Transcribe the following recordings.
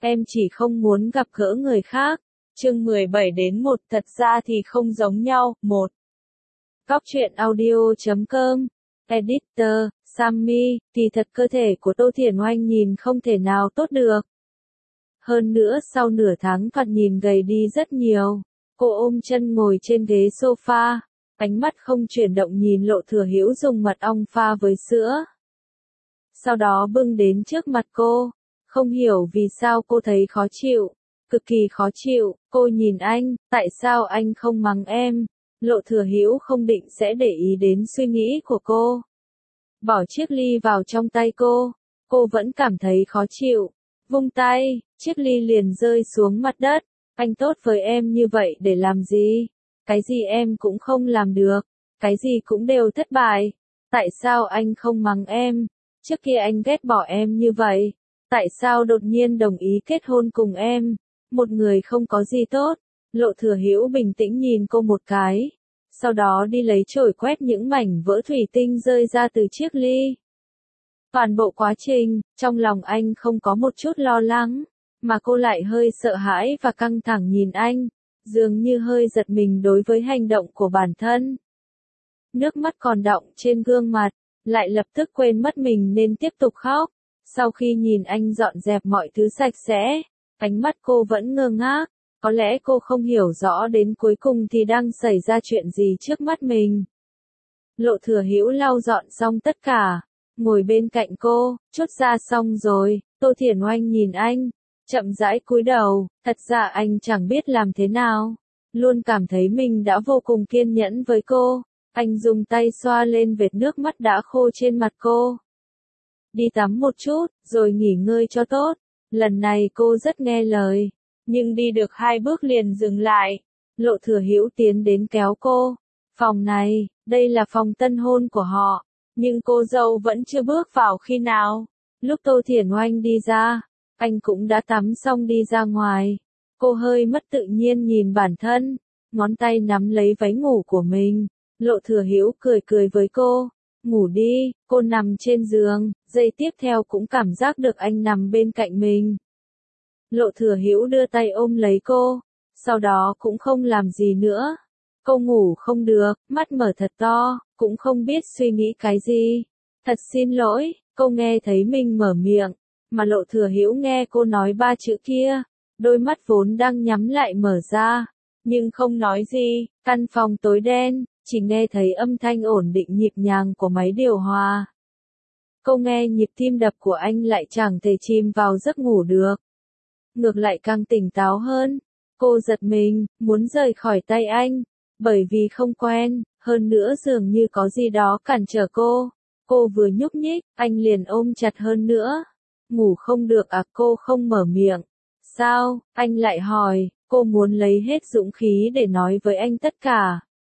em chỉ không muốn gặp gỡ người khác. Chương 17-1 thật ra thì không giống nhau. 1. Góc truyện audio.com. Editor, Sammy, kỳ thật cơ thể của Tô Thiển Oanh nhìn không thể nào tốt được. Hơn nữa sau nửa tháng thoạt nhìn gầy đi rất nhiều. Cô ôm chân ngồi trên ghế sofa, ánh mắt không chuyển động nhìn Lộ Thừa Hữu dùng mật ong pha với sữa. Sau đó bưng đến trước mặt cô, không hiểu vì sao cô thấy khó chịu, cực kỳ khó chịu. Cô nhìn anh, tại sao anh không mắng em? Lộ Thừa Hữu không định sẽ để ý đến suy nghĩ của cô. Bỏ chiếc ly vào trong tay cô vẫn cảm thấy khó chịu. Vung tay, chiếc ly liền rơi xuống mặt đất. Anh tốt với em như vậy để làm gì? Cái gì em cũng không làm được, cái gì cũng đều thất bại. Tại sao anh không mắng em? Trước kia anh ghét bỏ em như vậy. Tại sao đột nhiên đồng ý kết hôn cùng em? Một người không có gì tốt. Lộ Thừa Hữu bình tĩnh nhìn cô một cái. Sau đó đi lấy chổi quét những mảnh vỡ thủy tinh rơi ra từ chiếc ly. Toàn bộ quá trình, trong lòng anh không có một chút lo lắng, mà cô lại hơi sợ hãi và căng thẳng nhìn anh, dường như hơi giật mình đối với hành động của bản thân. Nước mắt còn đọng trên gương mặt, lại lập tức quên mất mình nên tiếp tục khóc. Sau khi nhìn anh dọn dẹp mọi thứ sạch sẽ, ánh mắt cô vẫn ngơ ngác, có lẽ cô không hiểu rõ đến cuối cùng thì đang xảy ra chuyện gì trước mắt mình. Lộ Thừa Hữu lau dọn xong tất cả, ngồi bên cạnh cô, chốt ra xong rồi. Tô Thiển Oanh nhìn anh, chậm rãi cúi đầu, thật ra anh chẳng biết làm thế nào, luôn cảm thấy mình đã vô cùng kiên nhẫn với cô. Anh dùng tay xoa lên vệt nước mắt đã khô trên mặt cô. Đi tắm một chút, rồi nghỉ ngơi cho tốt. Lần này cô rất nghe lời, nhưng đi được 2 bước liền dừng lại. Lộ Thừa Hữu tiến đến kéo cô. Phòng này, đây là phòng tân hôn của họ, nhưng cô dâu vẫn chưa bước vào khi nào. Lúc Tô Thiển Oanh đi ra, anh cũng đã tắm xong đi ra ngoài. Cô hơi mất tự nhiên nhìn bản thân, ngón tay nắm lấy váy ngủ của mình. Lộ Thừa Hữu cười cười với cô. Ngủ đi. Cô nằm trên giường, giây tiếp theo cũng cảm giác được anh nằm bên cạnh mình. Lộ Thừa Hữu đưa tay ôm lấy cô, sau đó cũng không làm gì nữa. Cô ngủ không được, mắt mở thật to, cũng không biết suy nghĩ cái gì. Thật xin lỗi. Cô nghe thấy mình mở miệng, mà Lộ Thừa Hữu nghe cô nói 3 chữ kia, đôi mắt vốn đang nhắm lại mở ra, nhưng không nói gì. Căn phòng tối đen, chỉ nghe thấy âm thanh ổn định nhịp nhàng của máy điều hòa. Cô nghe nhịp tim đập của anh lại chẳng thể chìm vào giấc ngủ được, ngược lại càng tỉnh táo hơn. Cô giật mình, muốn rời khỏi tay anh, bởi vì không quen, hơn nữa dường như có gì đó cản trở cô. Cô vừa nhúc nhích, anh liền ôm chặt hơn nữa. Ngủ không được à? Cô không mở miệng. Sao? Anh lại hỏi. Cô muốn lấy hết dũng khí để nói với anh tất cả,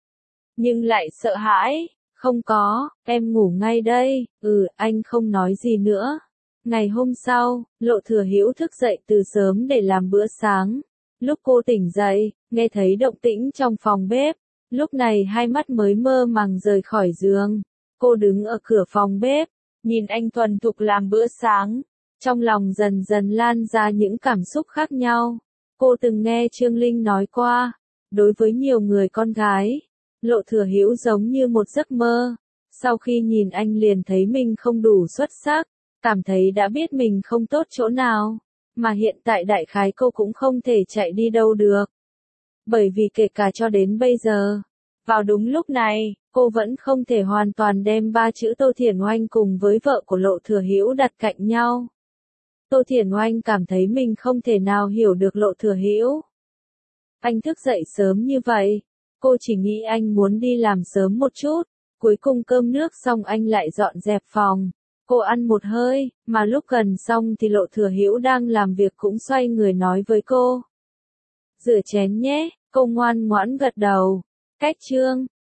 nhưng lại sợ hãi. Không có, em ngủ ngay đây. Anh không nói gì nữa. Ngày hôm sau, Lộ Thừa Hữu thức dậy từ sớm để làm bữa sáng. Lúc cô tỉnh dậy, nghe thấy động tĩnh trong phòng bếp. Lúc này hai mắt mới mơ màng rời khỏi giường. Cô đứng ở cửa phòng bếp, nhìn anh thuần thục làm bữa sáng. Trong lòng dần dần lan ra những cảm xúc khác nhau. Cô từng nghe Trương Linh nói qua, đối với nhiều người con gái, Lộ Thừa Hữu giống như một giấc mơ. Sau khi nhìn anh liền thấy mình không đủ xuất sắc, cảm thấy đã biết mình không tốt chỗ nào, mà hiện tại đại khái cô cũng không thể chạy đi đâu được. Bởi vì kể cả cho đến bây giờ, vào đúng lúc này, cô vẫn không thể hoàn toàn đem 3 chữ Tô Thiển Oanh cùng với vợ của Lộ Thừa Hữu đặt cạnh nhau. Tô Thiển Oanh cảm thấy mình không thể nào hiểu được Lộ Thừa Hữu. Anh thức dậy sớm như vậy, cô chỉ nghĩ anh muốn đi làm sớm một chút. Cuối cùng cơm nước xong anh lại dọn dẹp phòng. Cô ăn một hơi, mà lúc gần xong thì Lộ Thừa Hữu đang làm việc cũng xoay người nói với cô. Rửa chén nhé. Cô ngoan ngoãn gật đầu. Cách chương